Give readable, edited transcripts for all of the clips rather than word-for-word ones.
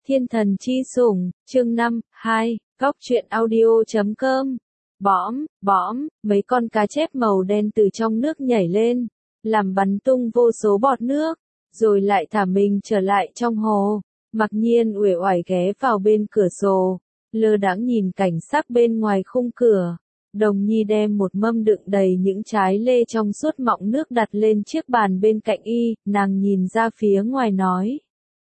Thiên thần chi sủng, chương 5, 2, góc truyện audio.com. Bõm, mấy con cá chép màu đen từ trong nước nhảy lên, làm bắn tung vô số bọt nước, rồi lại thả mình trở lại trong hồ. Mặc Nhiên uể oải ghé vào bên cửa sổ, lơ đãng nhìn cảnh sắc bên ngoài khung cửa. Đồng Nhi đem một mâm đựng đầy những trái lê trong suốt mọng nước đặt lên chiếc bàn bên cạnh y, nàng nhìn ra phía ngoài nói.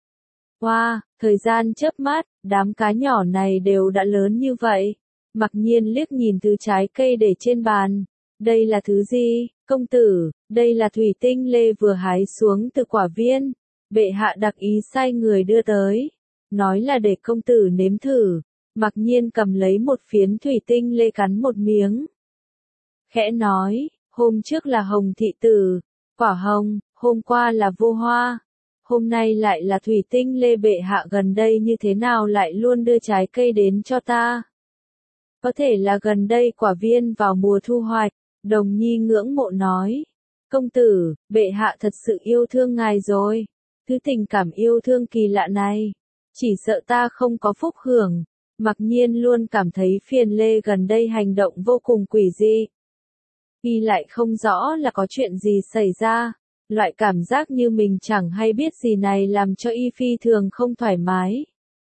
Wow, thời gian chớp mắt, đám cá nhỏ này đều đã lớn như vậy. Mặc Nhiên liếc nhìn thứ trái cây để trên bàn. Đây là thứ gì, công tử? Đây là thủy tinh lê vừa hái xuống từ quả viên. Bệ hạ đặc ý sai người đưa tới. Nói là để công tử nếm thử. Mặc Nhiên cầm lấy một phiến thủy tinh lê cắn một miếng. Khẽ nói, hôm trước là hồng thị tử, quả hồng, hôm qua là vô hoa. Hôm nay lại là thủy tinh lê, bệ hạ gần đây như thế nào lại luôn đưa trái cây đến cho ta? Có thể là gần đây quả viên vào mùa thu hoạch. Đồng Nhi ngưỡng mộ nói. Công tử, bệ hạ thật sự yêu thương ngài rồi. Thứ tình cảm yêu thương kỳ lạ này, chỉ sợ ta không có phúc hưởng. Mặc Nhiên luôn cảm thấy phiền lê gần đây hành động vô cùng quỷ dị. Y lại không rõ là có chuyện gì xảy ra. Loại cảm giác như mình chẳng hay biết gì này làm cho y phi thường không thoải mái.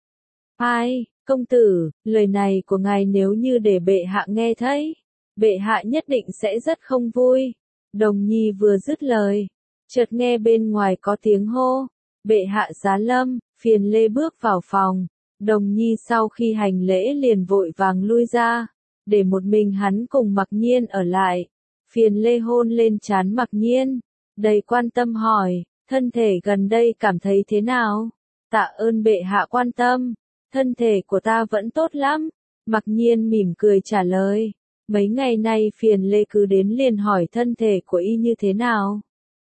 Ai, công tử, lời này của ngài nếu như để bệ hạ nghe thấy, bệ hạ nhất định sẽ rất không vui. Đồng Nhi vừa dứt lời, chợt nghe bên ngoài có tiếng hô. Bệ hạ giá lâm. Phiền lê bước vào phòng. Đồng Nhi sau khi hành lễ liền vội vàng lui ra, để một mình hắn cùng Mặc Nhiên ở lại. Phiền lê hôn lên trán Mặc Nhiên, đầy quan tâm hỏi, thân thể gần đây cảm thấy thế nào? Tạ ơn bệ hạ quan tâm, thân thể của ta vẫn tốt lắm. Mặc Nhiên mỉm cười trả lời, mấy ngày nay phiền lê cứ đến liền hỏi thân thể của y như thế nào.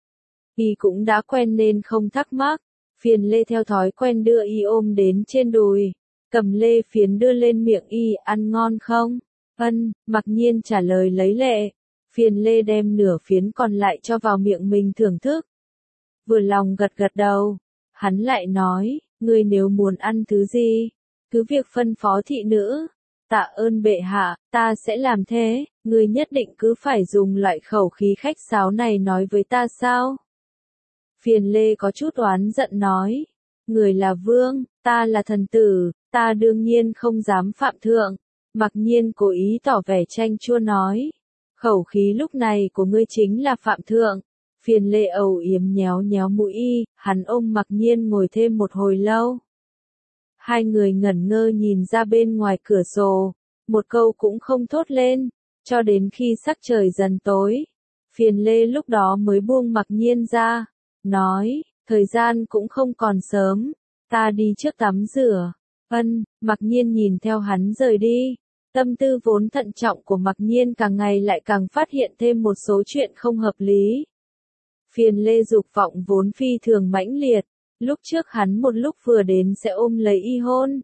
Y cũng đã quen nên không thắc mắc. Phiền lê theo thói quen đưa y ôm đến trên đùi, cầm lê phiến đưa lên miệng y, ăn ngon không? Ân, Mặc Nhiên trả lời lấy lệ. Phiền lê đem nửa phiến còn lại cho vào miệng mình thưởng thức. Vừa lòng gật gật đầu, hắn lại nói, ngươi nếu muốn ăn thứ gì, cứ việc phân phó thị nữ. Tạ ơn bệ hạ, ta sẽ làm thế. Ngươi nhất định cứ phải dùng loại khẩu khí khách sáo này nói với ta sao? Phiền lê có chút oán giận nói, người là vương, ta là thần tử, ta đương nhiên không dám phạm thượng. Mặc Nhiên cố ý tỏ vẻ chanh chua nói, khẩu khí lúc này của ngươi chính là phạm thượng. Phiền lê ầu yếm nhéo nhéo mũi y, hắn ôm Mặc Nhiên ngồi thêm một hồi lâu. Hai người ngẩn ngơ nhìn ra bên ngoài cửa sổ, một câu cũng không thốt lên, cho đến khi sắc trời dần tối. Phiền lê lúc đó mới buông Mặc Nhiên ra, nói, thời gian cũng không còn sớm, ta đi trước tắm rửa. Ân, Mặc Nhiên nhìn theo hắn rời đi. Tâm tư vốn thận trọng của Mặc Nhiên càng ngày lại càng phát hiện thêm một số chuyện không hợp lý. Phiền lê dục vọng vốn phi thường mãnh liệt, lúc trước hắn một lúc vừa đến sẽ ôm lấy y hôn.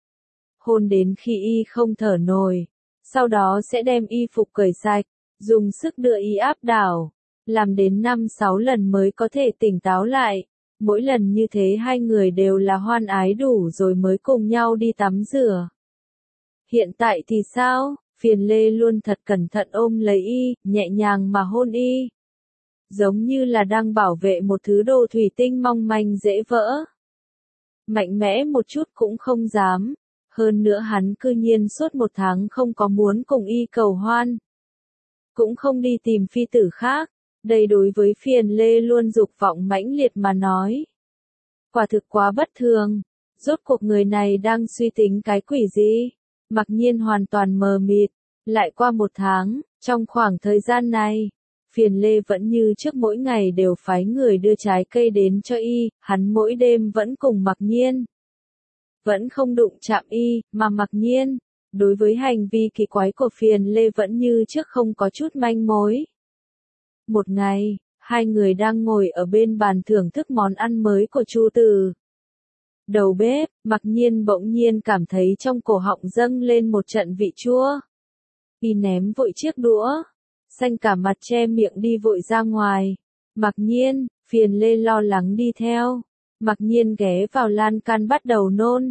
Hôn đến khi y không thở nổi, sau đó sẽ đem y phục cởi sạch, dùng sức đưa y áp đảo, làm đến 5-6 lần mới có thể tỉnh táo lại. Mỗi lần như thế hai người đều là hoan ái đủ rồi mới cùng nhau đi tắm rửa. Hiện tại thì sao? Phiền lê luôn thật cẩn thận ôm lấy y, nhẹ nhàng mà hôn y. Giống như là đang bảo vệ một thứ đồ thủy tinh mong manh dễ vỡ. Mạnh mẽ một chút cũng không dám. Hơn nữa hắn cư nhiên suốt 1 tháng không có muốn cùng y cầu hoan. Cũng không đi tìm phi tử khác. Đây đối với phiền lê luôn dục vọng mãnh liệt mà nói. Quả thực quá bất thường. Rốt cuộc người này đang suy tính cái quỷ gì? Mặc Nhiên hoàn toàn mờ mịt. Lại qua 1 tháng, trong khoảng thời gian này, phiền lê vẫn như trước mỗi ngày đều phái người đưa trái cây đến cho y, hắn mỗi đêm vẫn cùng Mặc Nhiên. Vẫn không đụng chạm y, mà Mặc Nhiên, đối với hành vi kỳ quái của phiền lê vẫn như trước không có chút manh mối. Một ngày, hai người đang ngồi ở bên bàn thưởng thức món ăn mới của Chu Từ. Đầu bếp, Mặc Nhiên bỗng nhiên cảm thấy trong cổ họng dâng lên một trận vị chua. Y ném vội chiếc đũa, xanh cả mặt che miệng đi vội ra ngoài. Mặc Nhiên, phiền lê lo lắng đi theo. Mặc Nhiên ghé vào lan can bắt đầu nôn.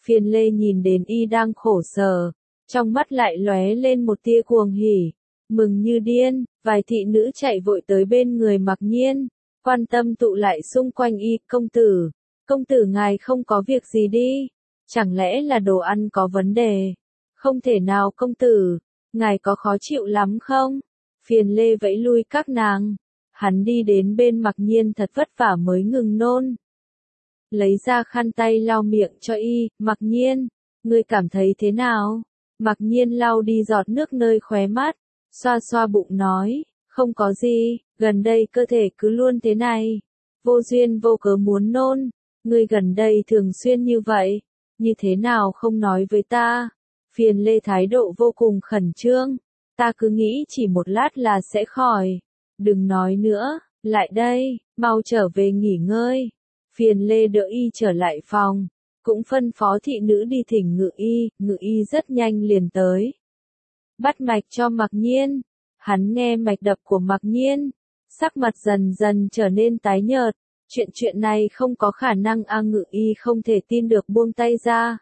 Phiền Lê nhìn đến y đang khổ sở, trong mắt lại lóe lên một tia cuồng hỉ, mừng như điên, vài thị nữ chạy vội tới bên người Mặc Nhiên, quan tâm tụ lại xung quanh y, công tử ngài không có việc gì đi, chẳng lẽ là đồ ăn có vấn đề? Không thể nào công tử, ngài có khó chịu lắm không? Phiền Lê vẫy lui các nàng, hắn đi đến bên Mặc Nhiên thật vất vả mới ngừng nôn. Lấy ra khăn tay lau miệng cho y, Mặc Nhiên, ngươi cảm thấy thế nào? Mặc Nhiên lau đi giọt nước nơi khóe mắt, xoa xoa bụng nói, không có gì, gần đây cơ thể cứ luôn thế này, vô duyên vô cớ muốn nôn, ngươi gần đây thường xuyên như vậy, như thế nào không nói với ta? Phiền Lê thái độ vô cùng khẩn trương, ta cứ nghĩ chỉ một lát là sẽ khỏi, đừng nói nữa, lại đây, mau trở về nghỉ ngơi. Phiền Lê đỡ y trở lại phòng, cũng phân phó thị nữ đi thỉnh Ngự y rất nhanh liền tới. Bắt mạch cho Mặc Nhiên, hắn nghe mạch đập của Mặc Nhiên, sắc mặt dần dần trở nên tái nhợt, chuyện này không có khả năng Ngự y không thể tin được buông tay ra.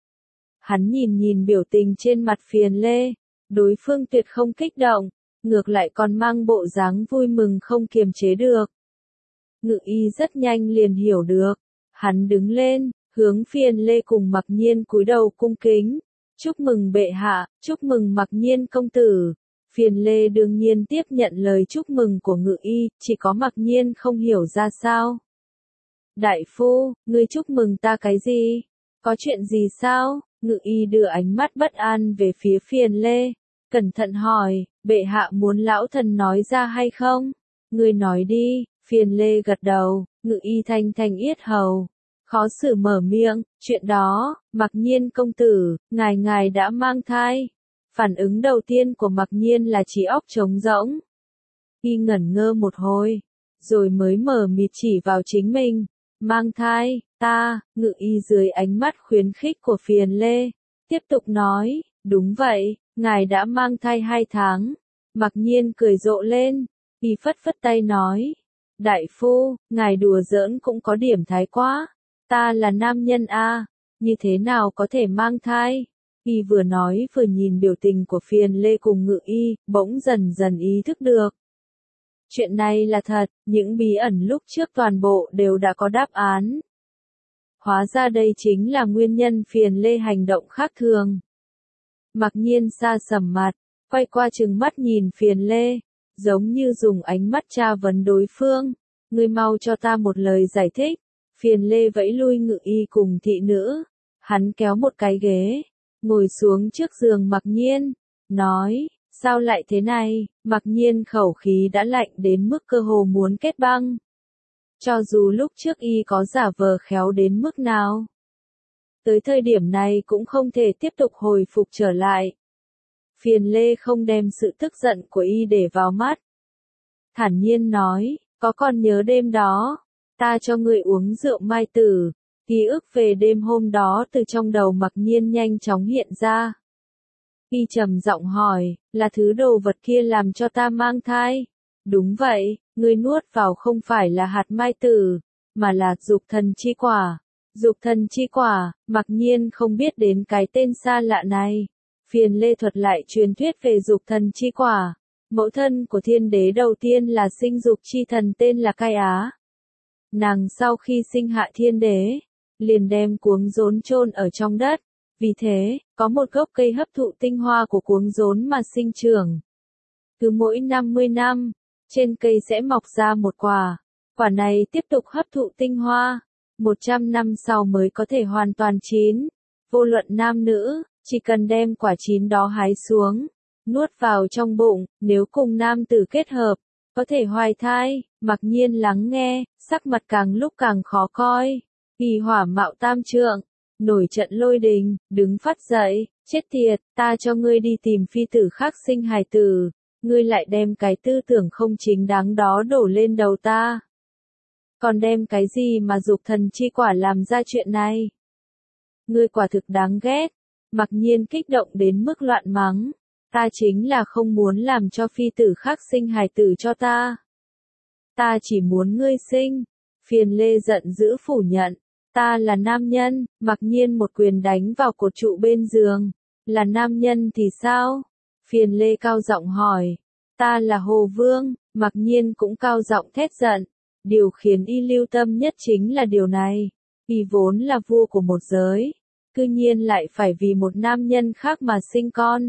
Hắn nhìn biểu tình trên mặt Phiền Lê, đối phương tuyệt không kích động, ngược lại còn mang bộ dáng vui mừng không kiềm chế được. Ngự y rất nhanh liền hiểu được, hắn đứng lên, hướng Phiền Lê cùng Mặc Nhiên cúi đầu cung kính, chúc mừng bệ hạ, chúc mừng Mặc Nhiên công tử. Phiền Lê đương nhiên tiếp nhận lời chúc mừng của Ngự y, chỉ có Mặc Nhiên không hiểu ra sao. Đại phu, ngươi chúc mừng ta cái gì? Có chuyện gì sao? Ngự y đưa ánh mắt bất an về phía Phiền Lê, cẩn thận hỏi, bệ hạ muốn lão thần nói ra hay không? Ngươi nói đi. Phiền Lê gật đầu, Ngự y thanh yết hầu, khó xử mở miệng, chuyện đó, Mặc Nhiên công tử, ngài đã mang thai. Phản ứng đầu tiên của Mặc Nhiên là trí óc trống rỗng. Y ngẩn ngơ một hồi, rồi mới mở mịt chỉ vào chính mình, mang thai, Ngự y dưới ánh mắt khuyến khích của Phiền Lê, tiếp tục nói, đúng vậy, ngài đã mang thai 2 tháng. Mặc Nhiên cười rộ lên, y phất tay nói. Đại phu, ngài đùa giỡn cũng có điểm thái quá, ta là nam nhân như thế nào có thể mang thai? Y vừa nói vừa nhìn biểu tình của Phiền Lê cùng Ngự y, bỗng dần ý thức được. Chuyện này là thật, những bí ẩn lúc trước toàn bộ đều đã có đáp án. Hóa ra đây chính là nguyên nhân Phiền Lê hành động khác thường. Mặc Nhiên xa sầm mặt, quay qua trừng mắt nhìn Phiền Lê, giống như dùng ánh mắt tra vấn đối phương, ngươi mau cho ta một lời giải thích. Phiền Lê vẫy lui Ngự y cùng thị nữ, hắn kéo một cái ghế, ngồi xuống trước giường Mặc Nhiên, nói, sao lại thế này? Mặc Nhiên khẩu khí đã lạnh đến mức cơ hồ muốn kết băng. Cho dù lúc trước y có giả vờ khéo đến mức nào, tới thời điểm này cũng không thể tiếp tục hồi phục trở lại. Phiền Lê không đem sự tức giận của y để vào mắt. Thản nhiên nói, có còn nhớ đêm đó, ta cho ngươi uống rượu mai tử, ký ức về đêm hôm đó từ trong đầu Mặc Nhiên nhanh chóng hiện ra. Y trầm giọng hỏi, là thứ đồ vật kia làm cho ta mang thai? Đúng vậy, ngươi nuốt vào không phải là hạt mai tử, mà là dục thần chi quả. Dục thần chi quả, Mặc Nhiên không biết đến cái tên xa lạ này. Phiền Lê thuật lại truyền thuyết về dục thần chi quả. Mẫu thân của thiên đế đầu tiên là sinh dục chi thần tên là Cai Á. Nàng sau khi sinh hạ thiên đế, liền đem cuống rốn chôn ở trong đất. Vì thế, có một gốc cây hấp thụ tinh hoa của cuống rốn mà sinh trưởng. Cứ mỗi 50 năm, trên cây sẽ mọc ra một quả. Quả này tiếp tục hấp thụ tinh hoa. 100 năm sau mới có thể hoàn toàn chín. Vô luận nam nữ, chỉ cần đem quả chín đó hái xuống, nuốt vào trong bụng, nếu cùng nam tử kết hợp, có thể hoài thai. Mặc Nhiên lắng nghe, sắc mặt càng lúc càng khó coi. Kỳ hỏa mạo tam trượng, nổi trận lôi đình, đứng phát dậy, chết tiệt, ta cho ngươi đi tìm phi tử khác sinh hài tử, ngươi lại đem cái tư tưởng không chính đáng đó đổ lên đầu ta. Còn đem cái gì mà dục thần chi quả làm ra chuyện này? Ngươi quả thực đáng ghét. Mặc Nhiên kích động đến mức loạn mắng. Ta chính là không muốn làm cho phi tử khác sinh hài tử cho ta. Ta chỉ muốn ngươi sinh. Phiền Lê giận dữ phủ nhận. Ta là nam nhân, mặc nhiên một quyền đánh vào cột trụ bên giường. Là nam nhân thì sao? Phiền Lê cao giọng hỏi. Ta là Hồ Vương, mặc nhiên cũng cao giọng thét giận. Điều khiến y lưu tâm nhất chính là điều này. Y vốn là vua của một giới, cư nhiên lại phải vì một nam nhân khác mà sinh con.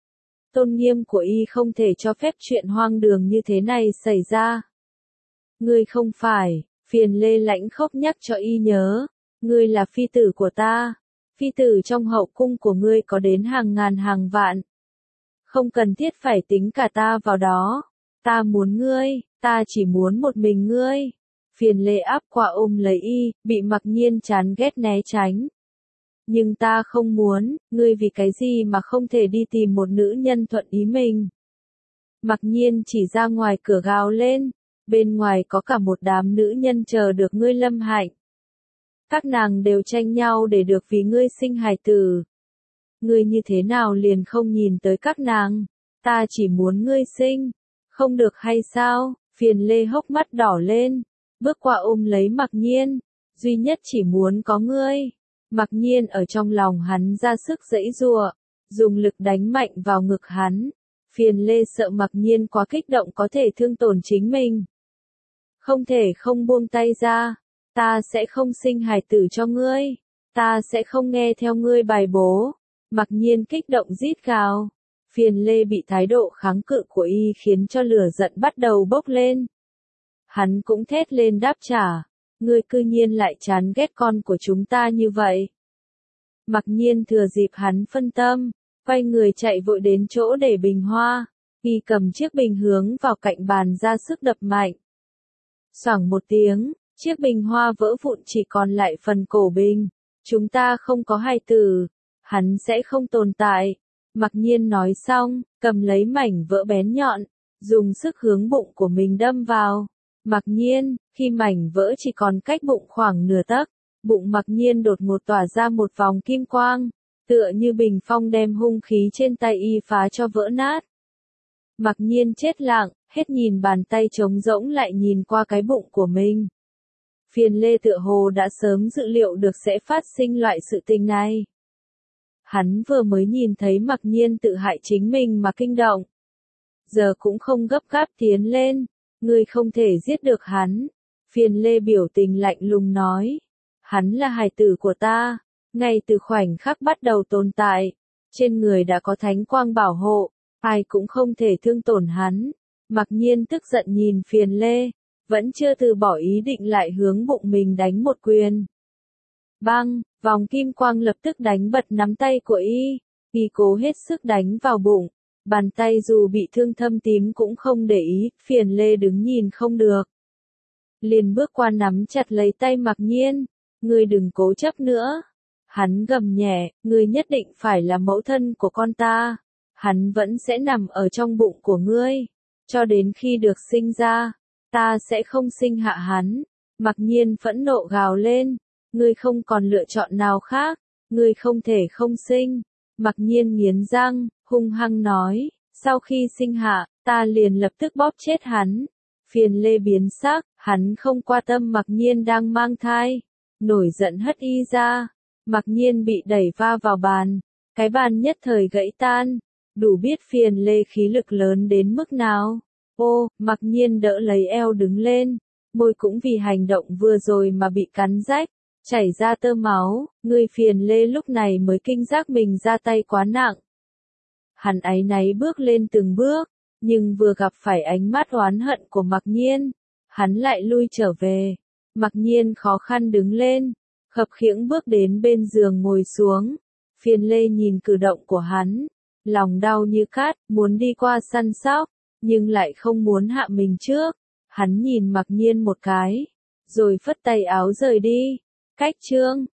Tôn nghiêm của y không thể cho phép chuyện hoang đường như thế này xảy ra. Ngươi không phải, Phiền Lê lãnh khốc nhắc cho y nhớ. Ngươi là phi tử của ta. Phi tử trong hậu cung của ngươi có đến hàng ngàn hàng vạn. Không cần thiết phải tính cả ta vào đó. Ta muốn ngươi, ta chỉ muốn một mình ngươi. Phiền Lê áp qua ôm lấy y, bị mặc nhiên chán ghét né tránh. Nhưng ta không muốn, ngươi vì cái gì mà không thể đi tìm một nữ nhân thuận ý mình. Mặc nhiên chỉ ra ngoài cửa gào lên, bên ngoài có cả một đám nữ nhân chờ được ngươi lâm hạnh. Các nàng đều tranh nhau để được vì ngươi sinh hài tử. Ngươi như thế nào liền không nhìn tới các nàng, ta chỉ muốn ngươi sinh, không được hay sao? Phiền Lê hốc mắt đỏ lên, bước qua ôm lấy mặc nhiên, duy nhất chỉ muốn có ngươi. Mặc nhiên ở trong lòng hắn ra sức giãy giụa, dùng lực đánh mạnh vào ngực hắn. Phiền Lê sợ mặc nhiên quá kích động có thể thương tổn chính mình. Không thể không buông tay ra, ta sẽ không sinh hài tử cho ngươi, ta sẽ không nghe theo ngươi bài bố. Mặc nhiên kích động rít gào. Phiền Lê bị thái độ kháng cự của y khiến cho lửa giận bắt đầu bốc lên. Hắn cũng thét lên đáp trả. Ngươi cư nhiên lại chán ghét con của chúng ta như vậy. Mặc nhiên thừa dịp hắn phân tâm, quay người chạy vội đến chỗ để bình hoa. Y cầm chiếc bình hướng vào cạnh bàn ra sức đập mạnh. Xoảng một tiếng, chiếc bình hoa vỡ vụn chỉ còn lại phần cổ bình. Chúng ta không có hài tử, hắn sẽ không tồn tại. Mặc nhiên nói xong, cầm lấy mảnh vỡ bén nhọn, dùng sức hướng bụng của mình đâm vào. Mặc nhiên, khi mảnh vỡ chỉ còn cách bụng khoảng nửa tấc, bụng mặc nhiên đột ngột tỏa ra một vòng kim quang, tựa như bình phong đem hung khí trên tay y phá cho vỡ nát. Mặc nhiên chết lặng, hết nhìn bàn tay trống rỗng lại nhìn qua cái bụng của mình. Phiền Lê tựa hồ đã sớm dự liệu được sẽ phát sinh loại sự tình này. Hắn vừa mới nhìn thấy mặc nhiên tự hại chính mình mà kinh động. Giờ cũng không gấp gáp tiến lên, ngươi không thể giết được hắn. Phiền Lê biểu tình lạnh lùng nói. Hắn là hài tử của ta, ngay từ khoảnh khắc bắt đầu tồn tại. Trên người đã có thánh quang bảo hộ, ai cũng không thể thương tổn hắn. Mặc nhiên tức giận nhìn Phiền Lê, vẫn chưa từ bỏ ý định lại hướng bụng mình đánh một quyền. Băng, vòng kim quang lập tức đánh bật nắm tay của y. Y cố hết sức đánh vào bụng. Bàn tay dù bị thương thâm tím cũng không để ý, Phiền Lê đứng nhìn không được. Liền bước qua nắm chặt lấy tay mặc nhiên. Ngươi đừng cố chấp nữa. Hắn gầm nhẹ, ngươi nhất định phải là mẫu thân của con ta. Hắn vẫn sẽ nằm ở trong bụng của ngươi. Cho đến khi được sinh ra, ta sẽ không sinh hạ hắn. Mặc nhiên phẫn nộ gào lên. Ngươi không còn lựa chọn nào khác. Ngươi không thể không sinh. Mặc nhiên nghiến răng, hung hăng nói. Sau khi sinh hạ, ta liền lập tức bóp chết hắn. Phiền Lê biến sắc, hắn không quan tâm mặc nhiên đang mang thai. Nổi giận hất y ra. Mặc nhiên bị đẩy va vào bàn. Cái bàn nhất thời gãy tan. Đủ biết Phiền Lê khí lực lớn đến mức nào. Ô, mặc nhiên đỡ lấy eo đứng lên. Môi cũng vì hành động vừa rồi mà bị cắn rách, chảy ra tơ máu. Người Phiền Lê lúc này mới kinh giác mình ra tay quá nặng. Hắn áy náy bước lên từng bước, nhưng vừa gặp phải ánh mắt oán hận của mặc nhiên, hắn lại lui trở về. Mặc nhiên khó khăn đứng lên, khập khiễng bước đến bên giường ngồi xuống. Phiền Lê nhìn cử động của hắn, lòng đau như cát, muốn đi qua săn sóc, nhưng lại không muốn hạ mình trước. Hắn nhìn mặc nhiên một cái, rồi phất tay áo rời đi. Cách chương